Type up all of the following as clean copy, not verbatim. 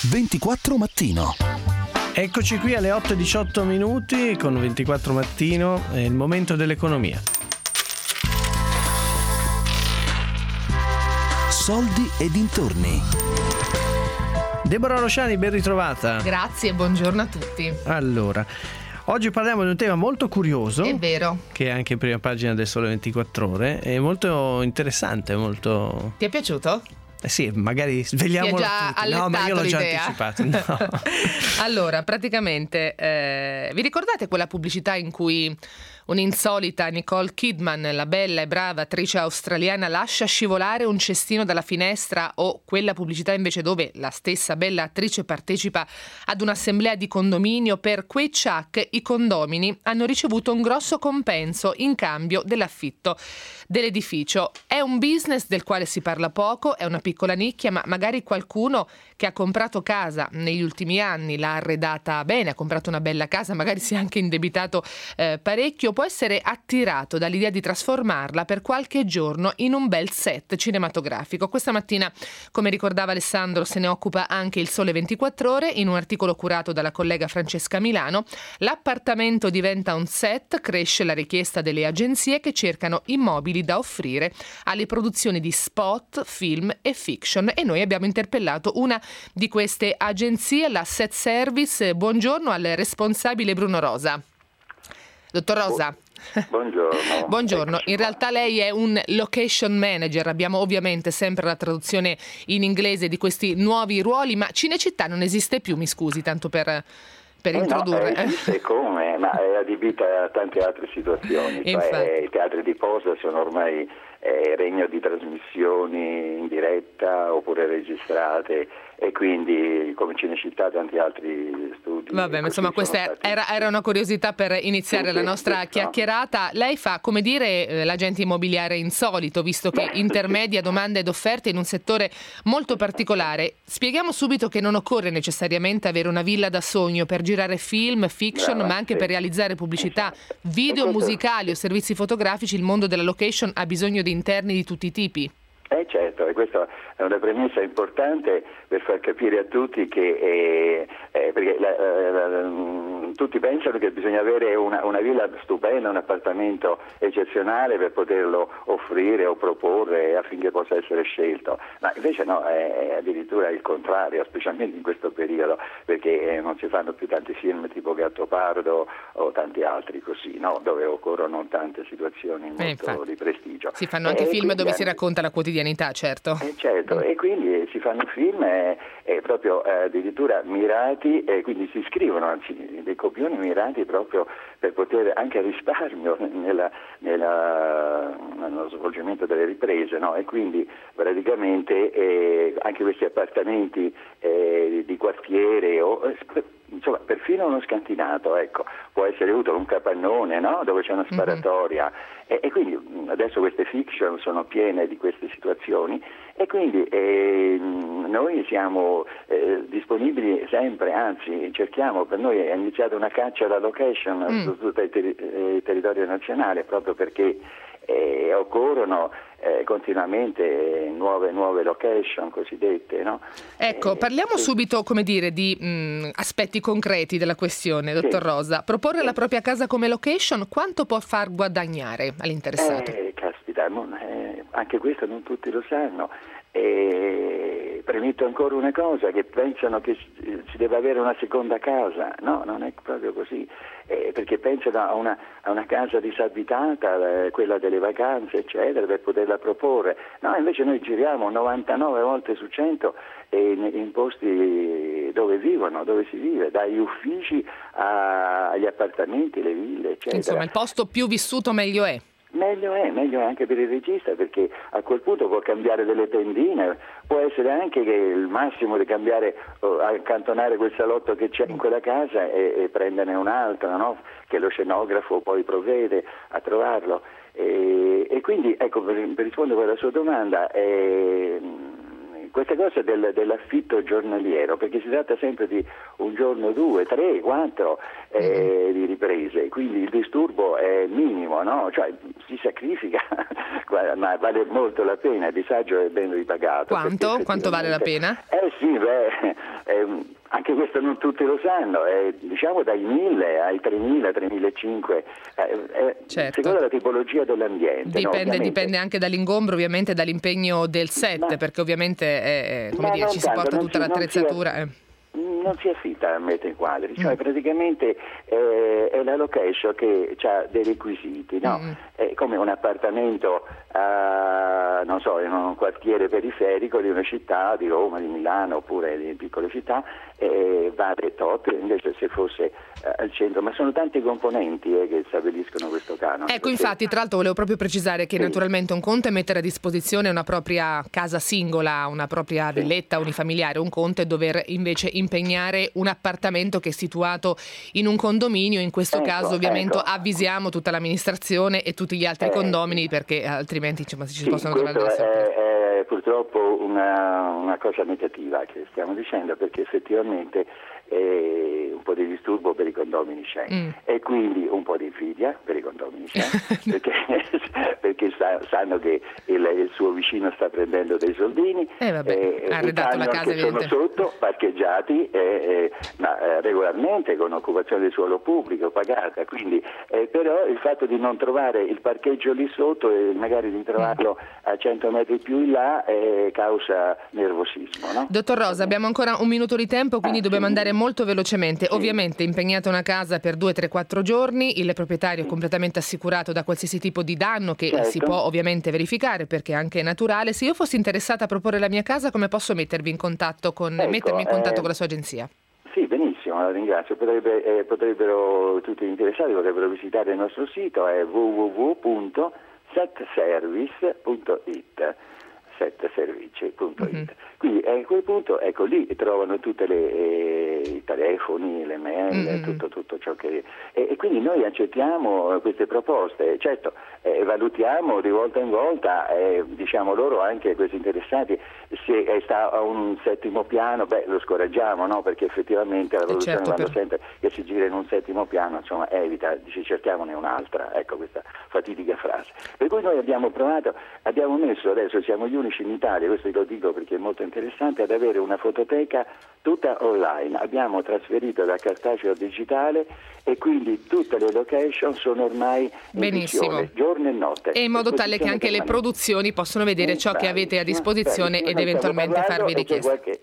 24 Mattino. Eccoci qui alle 8:18 minuti con 24 Mattino, è il momento dell'economia. Soldi e dintorni. Deborah Rosciani, ben ritrovata. Grazie, buongiorno a tutti. Allora, oggi parliamo di un tema molto curioso. È vero. Che è anche in prima pagina del Sole 24 Ore. È molto interessante, molto... Ti è piaciuto? Sì, magari svegliamolo tutti. No, ma io l'ho già anticipato. No. Allora, praticamente, vi ricordate quella pubblicità in cui un'insolita Nicole Kidman, la bella e brava attrice australiana, lascia scivolare un cestino dalla finestra, o quella pubblicità invece dove la stessa bella attrice partecipa ad un'assemblea di condominio? Per quei ciak i condomini hanno ricevuto un grosso compenso in cambio dell'affitto dell'edificio. È un business del quale si parla poco, è una piccola nicchia, ma magari qualcuno che ha comprato casa negli ultimi anni, l'ha arredata bene, ha comprato una bella casa, magari si è anche indebitato parecchio, può essere attirato dall'idea di trasformarla per qualche giorno in un bel set cinematografico. Questa mattina, come ricordava Alessandro, se ne occupa anche il Sole 24 Ore in un articolo curato dalla collega Francesca Milano. L'appartamento diventa un set, cresce la richiesta delle agenzie che cercano immobili da offrire alle produzioni di spot, film e fiction, e noi abbiamo interpellato una di queste agenzie, la Set Service. Buongiorno al responsabile Bruno Rosa. Dottor Rosa. Buongiorno. Buongiorno, in realtà lei è un location manager, abbiamo ovviamente sempre la traduzione in inglese di questi nuovi ruoli, ma Cinecittà non esiste più, mi scusi, tanto per introdurre. No, esiste come, ma è adibita a tante altre situazioni. Cioè, i teatri di posa sono ormai regno di trasmissioni in diretta oppure registrate, e quindi come Cinecittà tanti altri studi. Vabbè, ma insomma questa era una curiosità per iniziare la nostra chiacchierata. Lei fa, come dire, l'agente immobiliare insolito, visto che intermedia domanda ed offerte in un settore molto particolare. Spieghiamo subito che non occorre necessariamente avere una villa da sogno per girare film, fiction, ma anche per realizzare pubblicità, video musicali o servizi fotografici. Il mondo della location ha bisogno di interni di tutti i tipi. Certo, e questa è una premessa importante per far capire a tutti che perché tutti pensano che bisogna avere una villa stupenda, un appartamento eccezionale per poterlo offrire o proporre affinché possa essere scelto, ma invece no, è addirittura il contrario, specialmente in questo periodo, perché non si fanno più tanti film tipo Gattopardo o tanti altri così, no? Dove occorrono tante situazioni molto di prestigio. Si fanno anche film dove si racconta la quotidianità, certo. Certo, e quindi si fanno film proprio addirittura mirati, e quindi si scrivono anzi dei copioni mirati proprio per poter anche a risparmio nello svolgimento delle riprese, no? E quindi praticamente anche questi appartamenti di quartiere insomma perfino uno scantinato, ecco, può essere utile, un capannone, no? Dove c'è una sparatoria, e quindi adesso queste fiction sono piene di queste situazioni, e quindi noi siamo disponibili sempre, anzi cerchiamo, per noi è iniziata una caccia alla location su tutto il territorio nazionale, proprio perché occorrono continuamente nuove location cosiddette, no? Ecco, parliamo subito, come dire, di aspetti concreti della questione, dottor Rosa. Proporre la propria casa come location, quanto può far guadagnare all'interessato? Caspita, anche questo non tutti lo sanno. Premetto ancora una cosa, che pensano che si deve avere una seconda casa. No, non è proprio così, perché pensano a una casa disabitata, quella delle vacanze eccetera, per poterla proporre. No, invece noi giriamo 99 volte su 100 in posti dove vivono, dove si vive, dagli uffici agli appartamenti, le ville eccetera. Insomma, il posto più vissuto meglio è. Meglio è anche per il regista, perché a quel punto può cambiare delle tendine, può essere anche che il massimo di cambiare, accantonare quel salotto che c'è in quella casa e prenderne un altro, no? Che lo scenografo poi provvede a trovarlo, e quindi ecco, per rispondere alla sua domanda, questa cosa dell'affitto giornaliero, perché si tratta sempre di un giorno, 2, 3, 4 di riprese, quindi il disturbo è minimo, no? Cioè si sacrifica, ma vale molto la pena, il disagio è ben ripagato. Quanto vale la pena? Sì, anche questo non tutti lo sanno, diciamo dai 1.000 ai 3.000, 3.500, certo. Secondo la tipologia dell'ambiente. Dipende anche dall'ingombro, ovviamente dall'impegno del set, perché ovviamente ci si porta tutta l'attrezzatura. Non si affitta a metri quadri, cioè praticamente è la location che ha dei requisiti, no? È come un appartamento, non so, in un quartiere periferico di una città, di Roma, di Milano oppure di piccole città, vale tot, invece se fosse al centro, ma sono tanti componenti che stabiliscono questo canone. Ecco, infatti, tra l'altro volevo proprio precisare che naturalmente un conto è mettere a disposizione una propria casa singola, una propria villetta unifamiliare, un conto è dover invece impegnare un appartamento che è situato in un condominio, in questo caso ovviamente avvisiamo tutta l'amministrazione e tutti gli altri condomini, perché altrimenti ci possono trovare delle sorprese. È purtroppo una cosa negativa che stiamo dicendo, perché effettivamente un po' di disturbo per i condomini c'è e quindi un po' di invidia per i condomini c'è perché sanno che il suo vicino sta prendendo dei soldini, ha arredato la casa, che sono sotto parcheggiati ma regolarmente con occupazione del suolo pubblico pagata, quindi però il fatto di non trovare il parcheggio lì sotto e magari di trovarlo a 100 metri più in là causa nervosismo, no? Dottor Rosa, abbiamo ancora un minuto di tempo, quindi dobbiamo andare molto velocemente. Ovviamente impegnata una casa per 2, 3, 4 giorni, il proprietario è completamente assicurato da qualsiasi tipo di danno che si può ovviamente verificare, perché anche è naturale. Se io fossi interessata a proporre la mia casa, come posso mettermi in contatto con la sua agenzia? Sì, benissimo, la ringrazio. Potrebbero tutti gli interessati potrebbero visitare il nostro sito, è www.setservice.it. setservice.it. Quindi a quel punto, lì trovano tutte i telefoni, le mail, tutto ciò che e quindi noi accettiamo queste proposte, certo, valutiamo di volta in volta, diciamo loro anche questi interessati, se sta a un settimo piano, lo scoraggiamo, no? Perché effettivamente la valutazione quando sempre che si gira in un settimo piano, insomma, evita, dice cerchiamone un'altra, ecco questa fatidica frase. Per cui noi abbiamo messo, adesso siamo gli unici in Italia, questo lo dico perché è molto interessante, ad avere una fototeca tutta online. Abbiamo trasferito da cartaceo a digitale e quindi tutte le location sono ormai in visione, giorno e notte. E in modo tale che anche le produzioni possono vedere ciò che avete a disposizione ed eventualmente farvi richieste.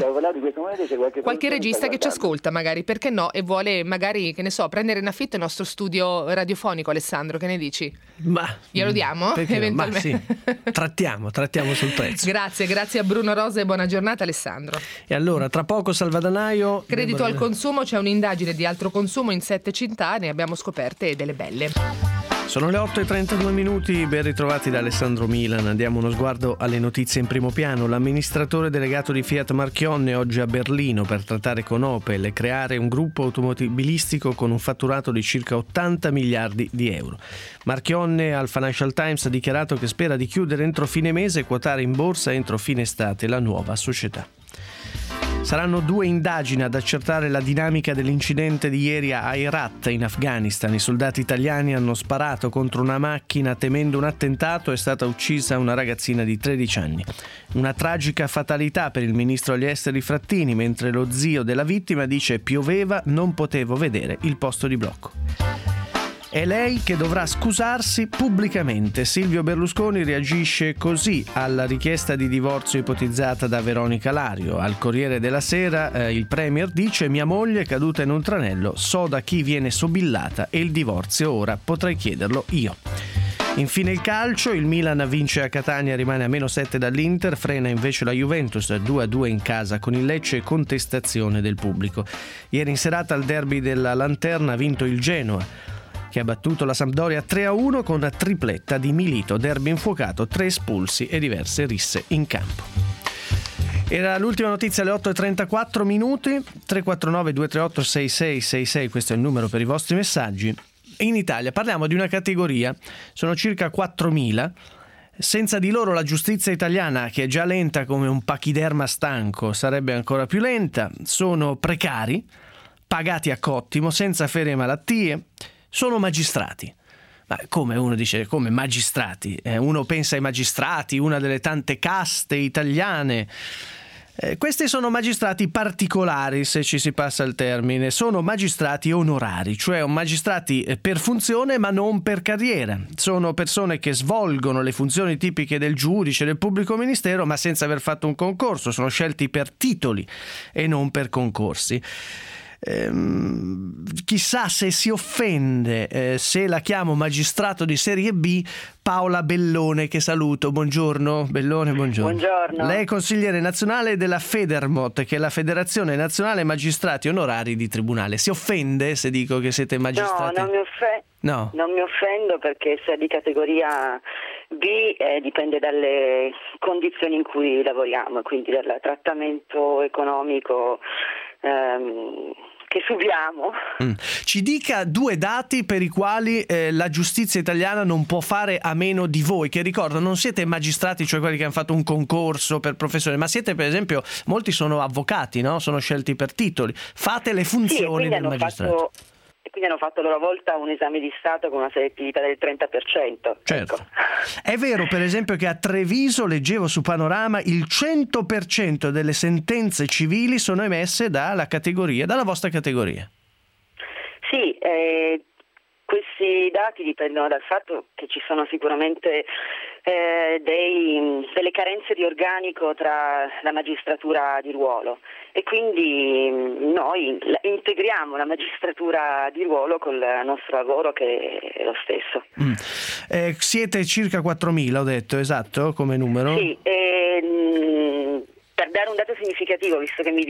Qualche regista che ci ascolta magari, perché no, e vuole magari, che ne so, prendere in affitto il nostro studio radiofonico, Alessandro, che ne dici? Glielo diamo? Eventualmente. Ma sì, trattiamo sul prezzo. Grazie a Bruno Rosa e buona giornata, Alessandro. E allora, tra poco Salvadanaio. Credito al consumo, c'è un'indagine di altro consumo in 7 città, ne abbiamo scoperte delle belle. Sono le 8:32, ben ritrovati da Alessandro Milan. Andiamo uno sguardo alle notizie in primo piano. L'amministratore delegato di Fiat Marchionne oggi a Berlino per trattare con Opel e creare un gruppo automobilistico con un fatturato di circa 80 miliardi di euro. Marchionne al Financial Times ha dichiarato che spera di chiudere entro fine mese e quotare in borsa entro fine estate la nuova società. Saranno 2 indagini ad accertare la dinamica dell'incidente di ieri a Herat in Afghanistan. I soldati italiani hanno sparato contro una macchina temendo un attentato, è stata uccisa una ragazzina di 13 anni. Una tragica fatalità per il ministro agli esteri Frattini, mentre lo zio della vittima dice pioveva, non potevo vedere il posto di blocco. È lei che dovrà scusarsi pubblicamente. Silvio Berlusconi reagisce così alla richiesta di divorzio ipotizzata da Veronica Lario. Al Corriere della Sera il premier dice: mia moglie è caduta in un tranello, so da chi viene sobillata e il divorzio ora potrei chiederlo io. Infine il calcio, il Milan vince a Catania, rimane a -7 dall'Inter, frena invece la Juventus 2-2 in casa con il Lecce e contestazione del pubblico. Ieri in serata al derby della Lanterna ha vinto il Genoa, che ha battuto la Sampdoria 3-1 con una tripletta di Milito, derby infuocato, 3 espulsi e diverse risse in campo. Era l'ultima notizia alle 8:34, 349 238 6666, questo è il numero per i vostri messaggi. In Italia parliamo di una categoria, sono circa 4.000 Senza di loro la giustizia italiana, che è già lenta come un pachiderma stanco, sarebbe ancora più lenta. Sono precari, pagati a cottimo, senza ferie e malattie, sono magistrati. Ma come uno dice, come magistrati? Uno pensa ai magistrati, una delle tante caste italiane. Questi sono magistrati particolari, se ci si passa il termine, sono magistrati onorari, cioè magistrati per funzione ma non per carriera. Sono persone che svolgono le funzioni tipiche del giudice, del pubblico ministero, ma senza aver fatto un concorso, sono scelti per titoli e non per concorsi. Chissà se si offende se la chiamo magistrato di serie B Paola Bellone, che saluto. Buongiorno Bellone, buongiorno. Buongiorno. Lei è consigliere nazionale della Federmot, che è la Federazione Nazionale Magistrati Onorari di Tribunale. Si offende se dico che siete magistrati? No, non mi offendo, perché se è di categoria B dipende dalle condizioni in cui lavoriamo, quindi dal trattamento economico che subiamo. Ci dica 2 dati per i quali la giustizia italiana non può fare a meno di voi, che ricordo non siete magistrati, cioè quelli che hanno fatto un concorso per professione, ma siete, per esempio, molti sono avvocati, no? Sono scelti per titoli, fate le funzioni del magistrato. E quindi hanno fatto a loro volta un esame di Stato con una selettività del 30%. Certo. Ecco. È vero, per esempio, che a Treviso, leggevo su Panorama, il 100% delle sentenze civili sono emesse dalla vostra categoria. Sì, questi dati dipendono dal fatto che ci sono sicuramente delle carenze di organico tra la magistratura di ruolo, e quindi noi integriamo la magistratura di ruolo col nostro lavoro, che è lo stesso. Siete circa 4.000, ho detto, esatto, come numero? Sì, per dare un dato significativo, visto che mi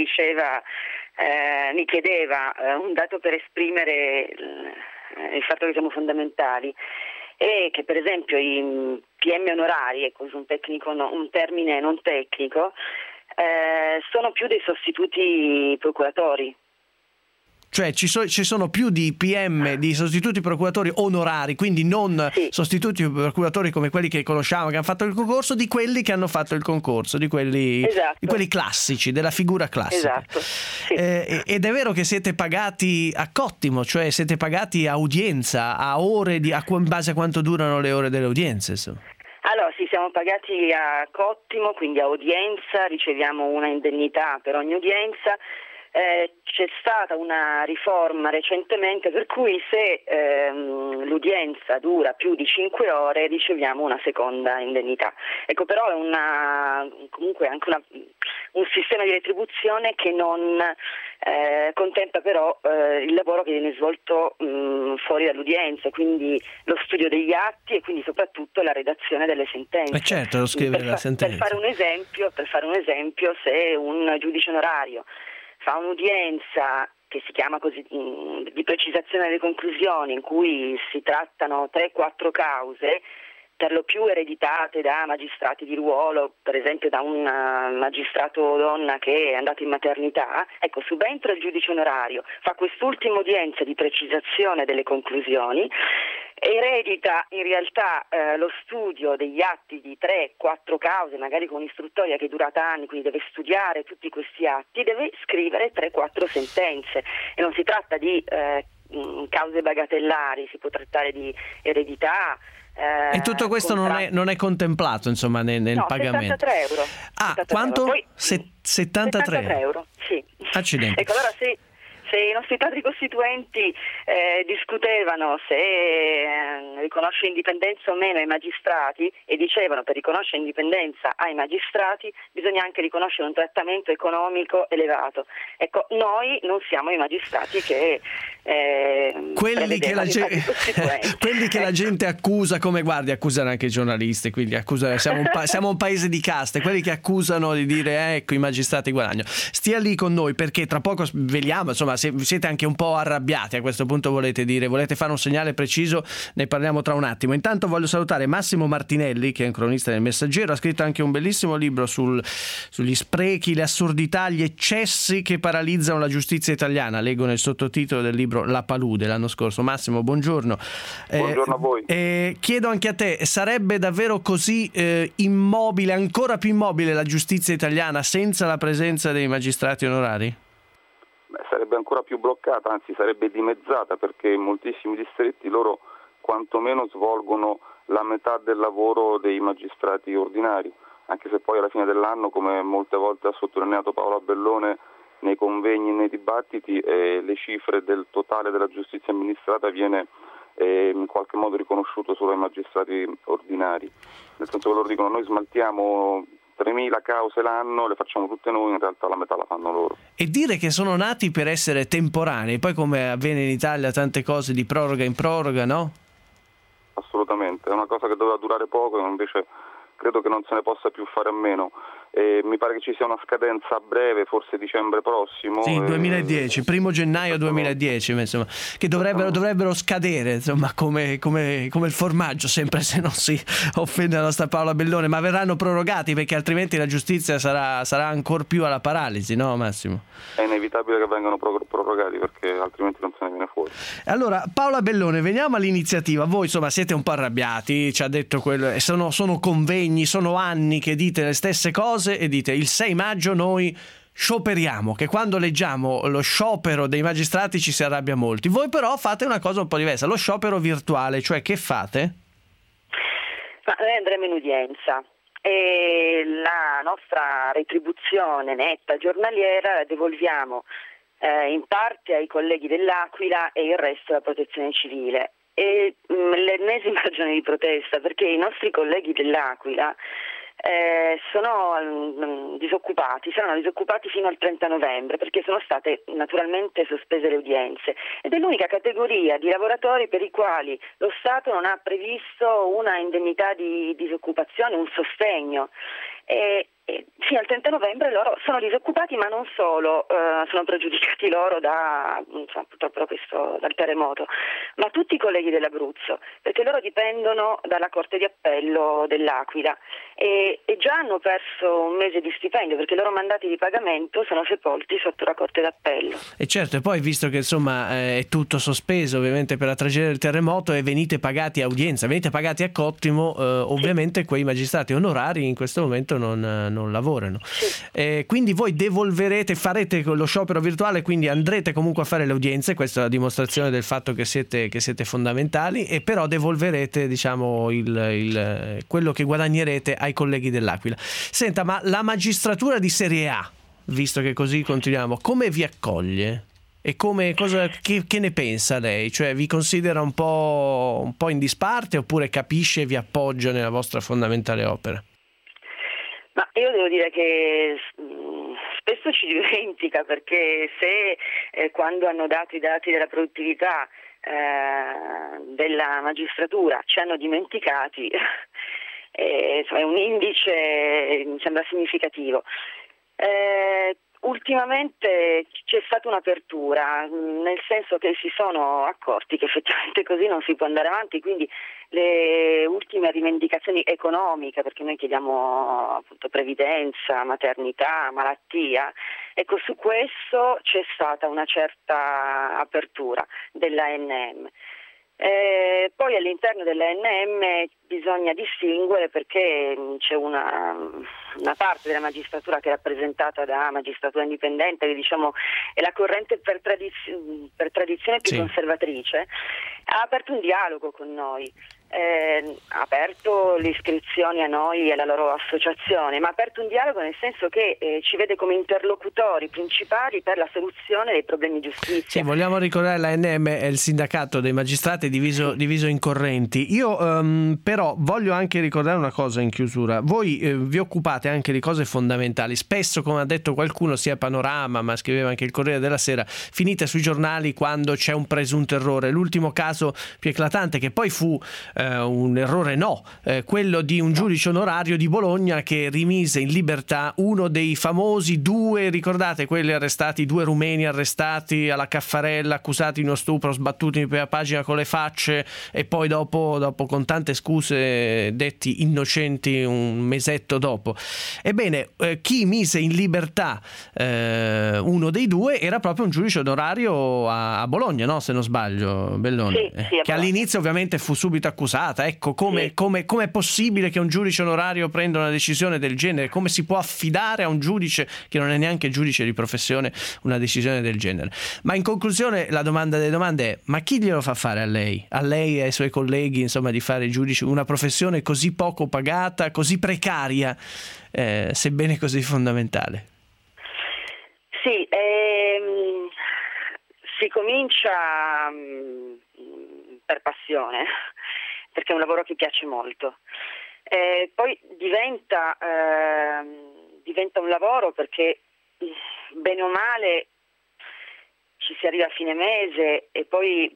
chiedeva un dato per esprimere il fatto che siamo fondamentali, e che per esempio i PM onorari, ecco, un termine non tecnico, sono più dei sostituti procuratori. Cioè ci sono più di PM, di sostituti procuratori onorari, quindi non sostituti procuratori come quelli che conosciamo, che hanno fatto il concorso, di quelli che hanno fatto il concorso, di quelli classici, della figura classica. Esatto. Sì. Ed è vero che siete pagati a cottimo, cioè siete pagati a udienza, a ore, in base a quanto durano le ore delle udienze, insomma. Allora sì, siamo pagati a cottimo, quindi a udienza, riceviamo una indennità per ogni udienza. C'è stata una riforma recentemente per cui se l'udienza dura più di 5 ore riceviamo una seconda indennità. Ecco, però è comunque anche un sistema di retribuzione che non contempla però il lavoro che viene svolto fuori dall'udienza, quindi lo studio degli atti e quindi soprattutto la redazione delle sentenze. Certo, lo scrivere la sentenza. Per fare un esempio, se un giudice onorario fa un'udienza che si chiama così di precisazione delle conclusioni, in cui si trattano 3-4 cause, per lo più ereditate da magistrati di ruolo, per esempio da un magistrato donna che è andato in maternità, ecco, subentra il giudice onorario, fa quest'ultima udienza di precisazione delle conclusioni, eredita in realtà lo studio degli atti di 3-4 cause, magari con un'istruttoria che è durata anni, quindi deve studiare tutti questi atti, deve scrivere 3-4 sentenze, e non si tratta di cause bagatellari, si può trattare di eredità. E tutto questo non è contemplato, insomma, nel pagamento. 73 euro. Ah, 73 quanto? Euro. Poi, 73 euro, sì. Accidenti. Ecco, allora se i nostri padri costituenti discutevano se riconoscere indipendenza o meno ai magistrati, e dicevano per riconoscere indipendenza ai magistrati bisogna anche riconoscere un trattamento economico elevato. Ecco, noi non siamo i magistrati che quelli che la gente accusa, come guardi, accusano anche i giornalisti, quindi siamo un paese di caste, quelli che accusano di dire ecco i magistrati guadagnano. Stia lì con noi, perché tra poco vediamo, insomma, se siete anche un po' arrabbiati a questo punto, volete fare un segnale preciso, ne parliamo tra un attimo. Intanto voglio salutare Massimo Martinelli, che è un cronista del Messaggero, ha scritto anche un bellissimo libro sugli sprechi, le assurdità, gli eccessi che paralizzano la giustizia italiana. Leggo nel sottotitolo del libro contro la palude l'anno scorso. Massimo, buongiorno. Buongiorno a voi. Chiedo anche a te, sarebbe davvero così immobile, ancora più immobile la giustizia italiana senza la presenza dei magistrati onorari? Sarebbe ancora più bloccata, anzi sarebbe dimezzata, perché in moltissimi distretti loro quantomeno svolgono la metà del lavoro dei magistrati ordinari, anche se poi alla fine dell'anno, come molte volte ha sottolineato Paola Bellone nei convegni e nei dibattiti, le cifre del totale della giustizia amministrata viene in qualche modo riconosciuto solo ai magistrati ordinari, nel senso che loro dicono: noi smaltiamo 3.000 cause l'anno, le facciamo tutte noi, in realtà la metà la fanno loro. E dire che sono nati per essere temporanei, poi come avviene in Italia tante cose di proroga in proroga, no? Assolutamente, è una cosa che doveva durare poco, invece credo che non se ne possa più fare a meno. Mi pare che ci sia una scadenza a breve, forse dicembre prossimo. Sì, 2010, 1 gennaio 2010, insomma, che dovrebbero scadere, insomma, come il formaggio, sempre, se non si offende la nostra Paola Bellone, ma verranno prorogati, perché altrimenti la giustizia sarà ancor più alla paralisi, no Massimo? È inevitabile che vengano prorogati, perché altrimenti non se ne viene fuori. Allora, Paola Bellone, veniamo all'iniziativa. Voi insomma siete un po' arrabbiati, ci ha detto quello, e sono convegni, sono anni che dite le stesse cose e dite il 6 maggio noi scioperiamo, che quando leggiamo lo sciopero dei magistrati ci si arrabbia molti. Voi però fate una cosa un po' diversa, lo sciopero virtuale, cioè che fate? Ma noi andremo in udienza e la nostra retribuzione netta giornaliera la devolviamo in parte ai colleghi dell'Aquila e il resto alla Protezione Civile. E l'ennesima ragione di protesta, perché i nostri colleghi dell'Aquila saranno disoccupati fino al 30 novembre, perché sono state naturalmente sospese le udienze, ed è l'unica categoria di lavoratori per i quali lo Stato non ha previsto una indennità di disoccupazione, un sostegno. Fino al 30 novembre loro sono disoccupati, ma non solo, sono pregiudicati loro purtroppo dal terremoto, ma tutti i colleghi dell'Abruzzo, perché loro dipendono dalla Corte di Appello dell'Aquila e già hanno perso un mese di stipendio, perché i loro mandati di pagamento sono sepolti sotto la Corte d'Appello. E certo, e poi visto che insomma è tutto sospeso ovviamente per la tragedia del terremoto e venite pagati a udienza, venite pagati a cottimo, ovviamente quei magistrati onorari in questo momento non lavorano. Sì. Quindi voi farete lo sciopero virtuale, quindi andrete comunque a fare le udienze, questa è la dimostrazione del fatto che siete fondamentali, e però devolverete, diciamo, quello che guadagnerete ai colleghi dell'Aquila. Senta, ma la magistratura di Serie A, visto che così continuiamo, come vi accoglie? E che ne pensa lei? Cioè vi considera un po' in disparte, oppure capisce e vi appoggia nella vostra fondamentale opera? Ma io devo dire che spesso ci dimentica, perché se quando hanno dato i dati della produttività della magistratura ci hanno dimenticati, è un indice, mi sembra significativo. Ultimamente c'è stata un'apertura, nel senso che si sono accorti che effettivamente così non si può andare avanti, quindi le ultime rivendicazioni economiche, perché noi chiediamo appunto previdenza, maternità, malattia, ecco, su questo c'è stata una certa apertura dell'ANM. Poi all'interno dell'ANM bisogna distinguere, perché c'è una parte della magistratura che è rappresentata da magistratura indipendente, che diciamo è la corrente per tradizione più conservatrice, ha aperto un dialogo con noi, ha aperto le iscrizioni a noi e alla loro associazione, ma ha aperto un dialogo nel senso che ci vede come interlocutori principali per la soluzione dei problemi di giustizia. Sì, vogliamo ricordare l'ANM è il sindacato dei magistrati diviso in correnti. Io però voglio anche ricordare una cosa in chiusura. Voi vi occupate anche di cose fondamentali. Spesso, come ha detto qualcuno, sia Panorama, ma scriveva anche il Corriere della Sera, finite sui giornali quando c'è un presunto errore. L'ultimo caso più eclatante, che poi fu un errore quello di un giudice onorario di Bologna che rimise in libertà uno dei famosi due, ricordate quelli arrestati, 2 rumeni arrestati alla Caffarella accusati di uno stupro, sbattuti in prima pagina con le facce e poi dopo con tante scuse detti innocenti un mesetto dopo. Ebbene, chi mise in libertà uno dei due era proprio un giudice onorario a Bologna, no? Se non sbaglio, Bellone, sì, che all'inizio ovviamente fu subito accusata. Ecco, come è possibile che un giudice onorario prenda una decisione del genere? Come si può affidare a un giudice che non è neanche giudice di professione una decisione del genere? Ma in conclusione la domanda delle domande è: ma chi glielo fa fare a lei e ai suoi colleghi, insomma, di fare giudice, una professione così poco pagata, così precaria, sebbene così fondamentale? Sì, si comincia per passione, perché è un lavoro che piace molto. Poi diventa un lavoro perché bene o male ci si arriva a fine mese e poi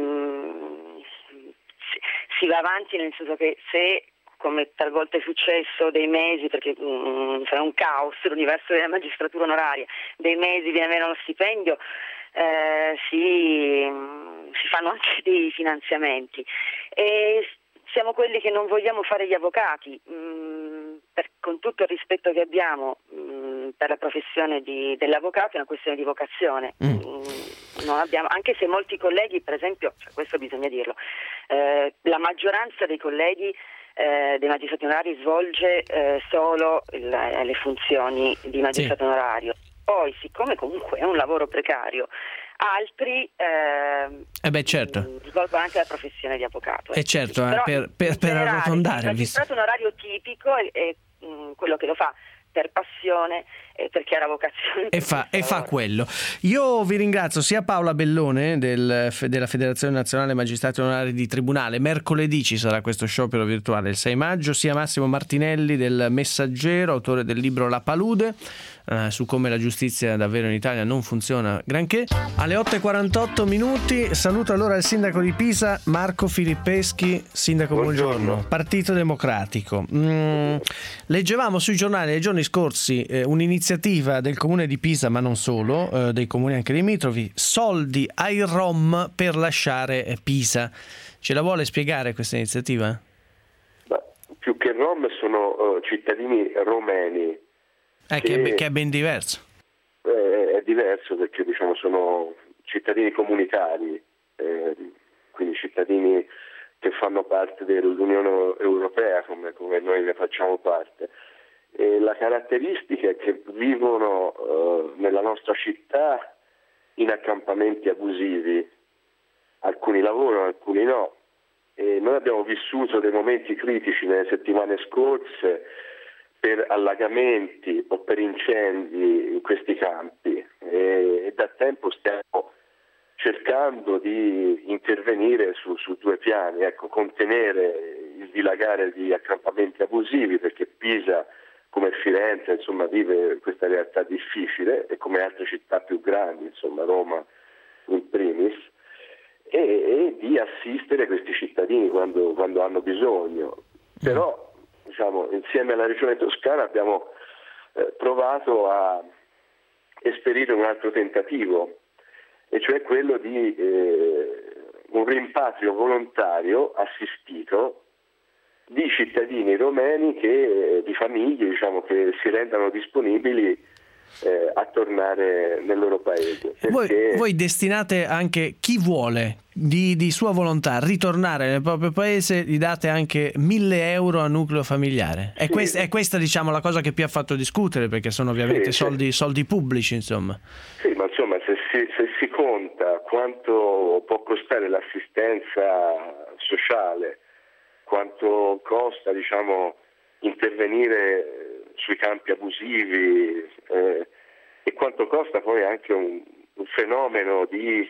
si va avanti, nel senso che se, come talvolta è successo, dei mesi, perché sarà un caos l'universo della magistratura onoraria, dei mesi viene meno lo stipendio, si fanno anche dei finanziamenti e siamo quelli che non vogliamo fare gli avvocati, con tutto il rispetto che abbiamo per la professione dell'avvocato, è una questione di vocazione. Non abbiamo, anche se molti colleghi, per esempio, questo bisogna dirlo, la maggioranza dei colleghi dei magistrati onorari svolge solo le funzioni di magistrato onorario. Poi, siccome comunque è un lavoro precario, altri certo, svolgono anche la professione di avvocato. Certo, però per arrotondare. Il magistrato onorario tipico è quello che lo fa per passione e perché ha la vocazione e fa quello. Io vi ringrazio sia Paola Bellone della Federazione Nazionale Magistrati Onorari di Tribunale, mercoledì ci sarà questo sciopero virtuale il 6 maggio, sia Massimo Martinelli del Messaggero, autore del libro La Palude, su come la giustizia davvero in Italia non funziona granché. Alle 8:48 minuti saluto allora il sindaco di Pisa, Marco Filippeschi. Sindaco, buongiorno. Partito Democratico. Leggevamo sui giornali nei giorni scorsi un'iniziativa del comune di Pisa, ma non solo, dei comuni anche limitrofi, soldi ai Rom per lasciare Pisa. Ce la vuole spiegare questa iniziativa? Più che Rom sono cittadini romeni. Che è ben diverso. È diverso perché sono cittadini comunitari, quindi cittadini che fanno parte dell'Unione Europea come noi ne facciamo parte. E la caratteristica è che vivono nella nostra città in accampamenti abusivi, alcuni lavorano, alcuni no. E noi abbiamo vissuto dei momenti critici nelle settimane scorse per allagamenti o per incendi in questi campi e da tempo stiamo cercando di intervenire su 2 piani, contenere il dilagare di accampamenti abusivi, perché Pisa come Firenze vive questa realtà difficile e come altre città più grandi, Roma in primis, e di assistere questi cittadini quando hanno bisogno. Però insieme alla Regione Toscana abbiamo provato a esperire un altro tentativo, e cioè quello di un rimpatrio volontario assistito di cittadini romeni di famiglie che si rendano disponibili a tornare nel loro paese. Voi destinate anche chi vuole di sua volontà ritornare nel proprio paese, gli date anche 1.000 euro a nucleo familiare. È questa la cosa che più ha fatto discutere, perché sono ovviamente soldi pubblici, insomma. Sì, ma se si conta quanto può costare l'assistenza sociale, quanto costa intervenire sui campi abusivi e quanto costa poi anche un fenomeno di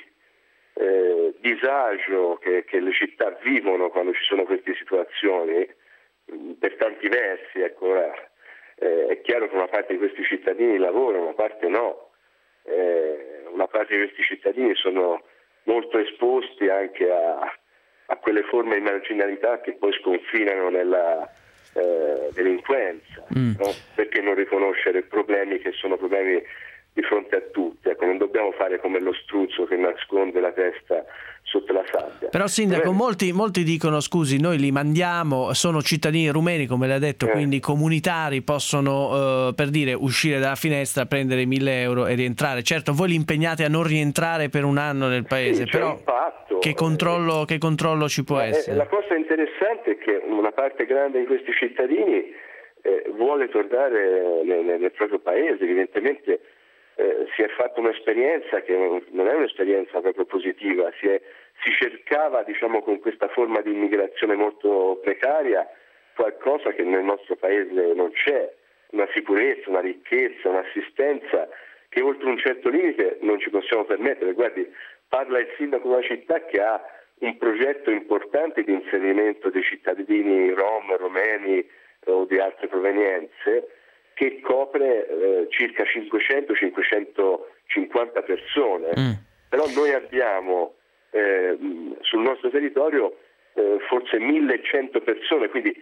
disagio che le città vivono quando ci sono queste situazioni, per tanti versi. È chiaro che una parte di questi cittadini lavorano, una parte no, una parte di questi cittadini sono molto esposti anche a quelle forme di marginalità che poi sconfinano nella delinquenza, no? Perché non riconoscere problemi che sono problemi di fronte a tutti? Ecco, non dobbiamo fare come lo struzzo che nasconde la testa sotto la sabbia. Però sindaco, molti dicono scusi, noi li mandiamo, sono cittadini rumeni come l'ha detto, quindi comunitari, possono per dire uscire dalla finestra, prendere 1.000 euro e rientrare. Certo, voi li impegnate a non rientrare per un anno nel paese, però che controllo ci può essere? La cosa interessante è che una parte grande di questi cittadini vuole tornare nel proprio paese. Evidentemente si è fatta un'esperienza che non è un'esperienza proprio positiva, si cercava, diciamo, con questa forma di immigrazione molto precaria qualcosa che nel nostro paese non c'è, una sicurezza, una ricchezza, un'assistenza che oltre un certo limite non ci possiamo permettere. Guardi, parla il sindaco di una città che ha un progetto importante di inserimento dei cittadini rom, romeni o di altre provenienze, che copre circa 500-550 persone. Però noi abbiamo sul nostro territorio forse 1.100 persone, quindi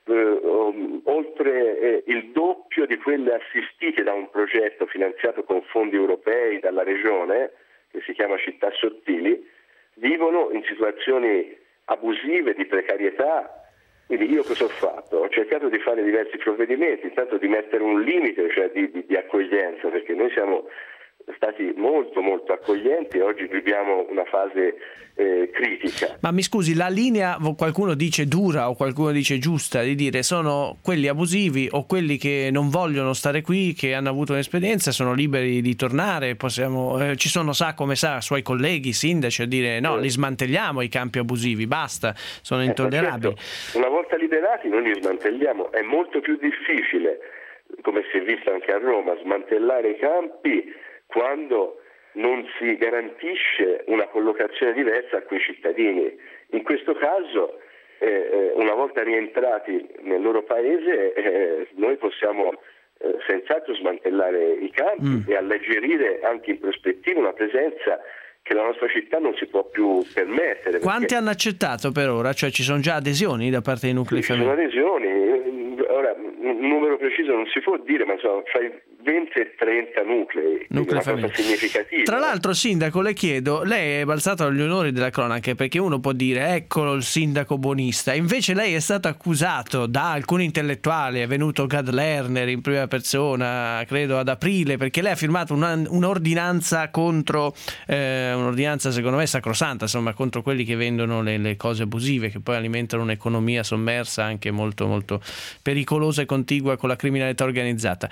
oltre il doppio di quelle assistite da un progetto finanziato con fondi europei dalla regione, che si chiama Città Sottili, vivono in situazioni abusive, di precarietà. Quindi io cosa ho fatto? Ho cercato di fare diversi provvedimenti, intanto di mettere un limite, cioè di accoglienza, perché noi siamo stati molto molto accoglienti e oggi viviamo una fase critica. Ma mi scusi, la linea qualcuno dice dura o qualcuno dice giusta, di dire sono quelli abusivi o quelli che non vogliono stare qui, che hanno avuto un'esperienza, sono liberi di tornare, ci sono suoi colleghi sindaci a dire no, li smantelliamo i campi abusivi, basta, sono intollerabili. Certo. Una volta liberati noi li smantelliamo, è molto più difficile, come si è visto anche a Roma, smantellare i campi quando non si garantisce una collocazione diversa a quei cittadini. In questo caso, una volta rientrati nel loro paese, noi possiamo senz'altro smantellare i campi e alleggerire anche in prospettiva una presenza che la nostra città non si può più permettere. Quanti hanno accettato per ora? Cioè ci sono già adesioni da parte dei nuclei familiari? Ci sono adesioni, ora un numero preciso non si può dire, ma sono fra i 20 e 30 nuclei, una cosa significativa. Tra l'altro, sindaco, le chiedo, lei è balzato agli onori della cronaca, perché uno può dire eccolo il sindaco buonista, invece lei è stato accusato da alcuni intellettuali, è venuto Gad Lerner in prima persona, credo ad aprile, perché lei ha firmato un'ordinanza contro un'ordinanza secondo me sacrosanta, insomma, contro quelli che vendono le cose abusive, che poi alimentano un'economia sommersa anche molto molto pericolosa e contigua con la criminalità organizzata.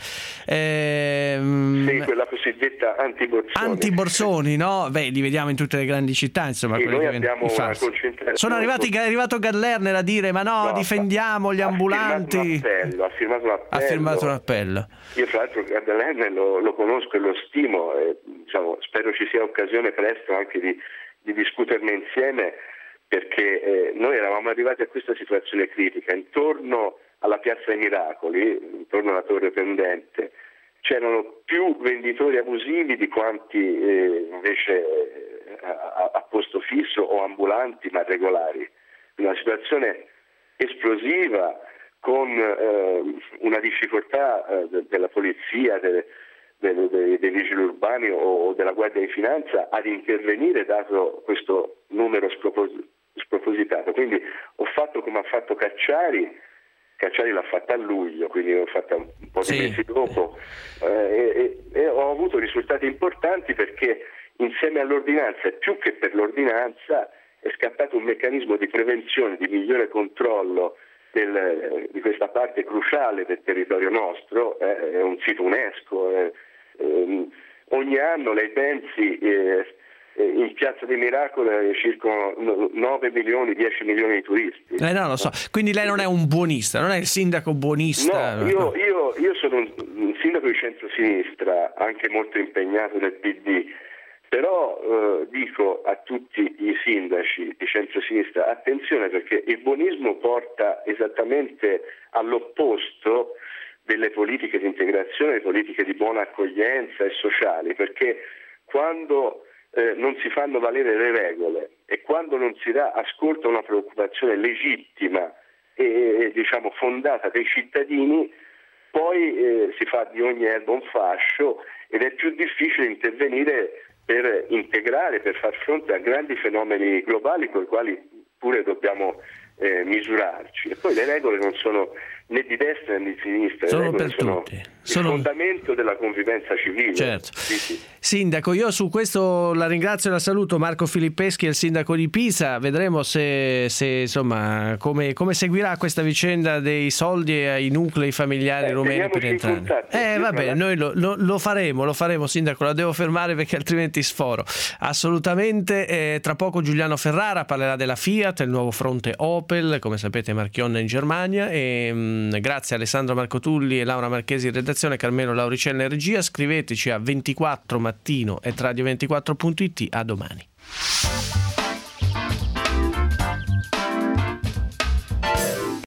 Sì, quella cosiddetta antiborsoni, no? Beh, li vediamo in tutte le grandi città, insomma. Sì, noi abbiamo una concentrazione. È arrivato Gad Lerner a dire ma no, difendiamo gli ambulanti. Ha firmato un appello. Io tra l'altro Gad Lerner lo conosco e lo stimo, spero ci sia occasione presto anche di discuterne insieme, perché noi eravamo arrivati a questa situazione critica. Intorno alla Piazza dei Miracoli, intorno alla Torre Pendente, c'erano più venditori abusivi di quanti invece a posto fisso o ambulanti ma regolari. Una situazione esplosiva, con una difficoltà della polizia, dei vigili urbani o della Guardia di Finanza ad intervenire, dato questo numero spropositato. Quindi ho fatto come ha fatto Cacciari l'ha fatta a luglio, quindi l'ho fatta un po' di mesi dopo, e ho avuto risultati importanti, perché insieme all'ordinanza e più che per l'ordinanza è scattato un meccanismo di prevenzione, di migliore controllo di questa parte cruciale del territorio nostro. È un sito UNESCO, ogni anno lei pensi in Piazza dei Miracoli circolano 9 milioni, 10 milioni di turisti. No, lo so. Quindi lei non è un buonista, non è il sindaco buonista. No, io sono un sindaco di centrosinistra, anche molto impegnato nel PD, però dico a tutti i sindaci di centrosinistra attenzione, perché il buonismo porta esattamente all'opposto delle politiche di integrazione, le politiche di buona accoglienza e sociali, perché quando non si fanno valere le regole e quando non si dà ascolto a una preoccupazione legittima e diciamo fondata dei cittadini, poi si fa di ogni erba un fascio ed è più difficile intervenire per integrare, per far fronte a grandi fenomeni globali con i quali pure dobbiamo misurarci. E poi le regole non sono né di destra né di sinistra, sono per sono tutti. Il fondamento della convivenza civile. Certo. Sì. Sindaco, io su questo la ringrazio e la saluto. Marco Filippeschi è il sindaco di Pisa. Vedremo se insomma come seguirà questa vicenda dei soldi ai nuclei familiari rumeni per entrare. Va bene, noi lo faremo, sindaco, la devo fermare perché altrimenti sforo. Assolutamente. Tra poco Giuliano Ferrara parlerà della Fiat, il nuovo fronte Opel, come sapete Marchionne in Germania, e grazie a Alessandro Marcotulli e Laura Marchesi in redazione, Carmelo Lauricella in regia. Scriveteci a 24mattino@radio24.it. A domani.